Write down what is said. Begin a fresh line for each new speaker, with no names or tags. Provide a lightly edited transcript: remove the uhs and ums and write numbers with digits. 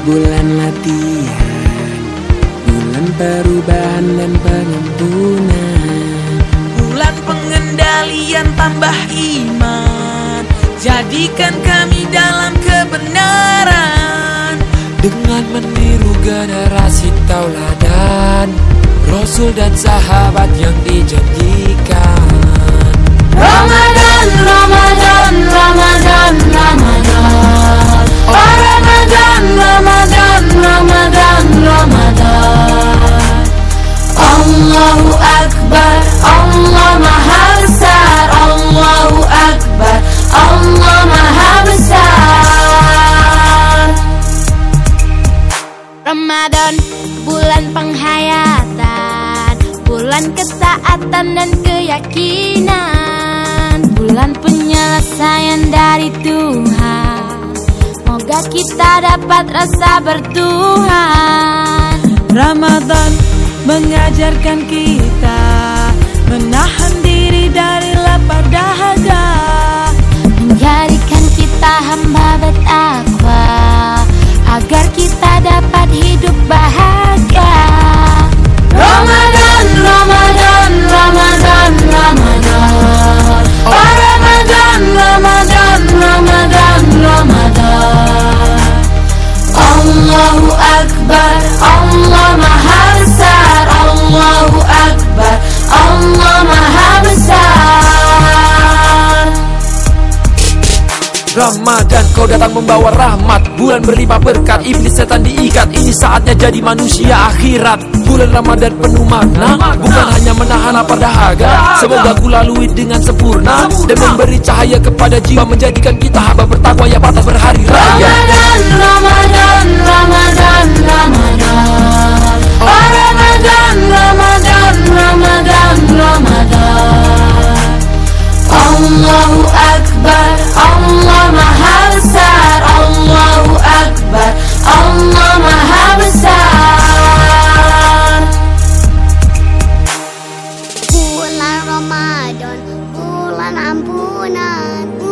bulan latihan, bulan perubahan dan pengampunan,
bulan pengendalian tambah iman, jadikan kami dalam kebenaran.
Dengan meniru generasi tauladan, Rasul dan sahabat yang dijanjikan.
Ramadan, Ramadan, Ramadan, Ramadan. Oh Ramadan, Ramadan, Ramadan, Ramadan. Allahu Akbar, Allah Maha Besar. Allahu Akbar, Allah Maha Besar. Ramadan, bulan penghayatan, bulan ketaatan dan keyakinan, bulan penyelesaian dari Tuhan. Moga kita dapat rasa bertuhan.
Ramadan mengajarkan kita menahan diri dari lapar dahaga,
Menjadikan kita hamba bertakwa, agar kita dapat hidup bahagia. Ramadan, Ramadan, Ramadan, Ramadan. Oh Ramadan, Ramadan, Ramadan, Ramadan. Allahu Akbar, Allah Maha Besar. Allahu Akbar, Allah Maha Besar.
Ramadan, kau datang membawa rahmat, bulan berlimpah berkat, iblis setan diikat. Ini saatnya jadi manusia akhirat. Bulan Ramadan penuh makna, bukan hanya menahan lapar dahaga. Semoga ku lalui dengan sempurna dan memberi cahaya kepada jiwa, menjadikan kita hamba bertakwa yang pantas berhari raya.
Ramadan, Ramadan, Ramadan, Ramadan. Oh Ramadan, Ramadan, Ramadan, Ramadan. Allahu Akbar, Allah Maha Besar. Allahu Akbar, Allah Maha Besar.
Bulan Ramadan, bulan ampunan,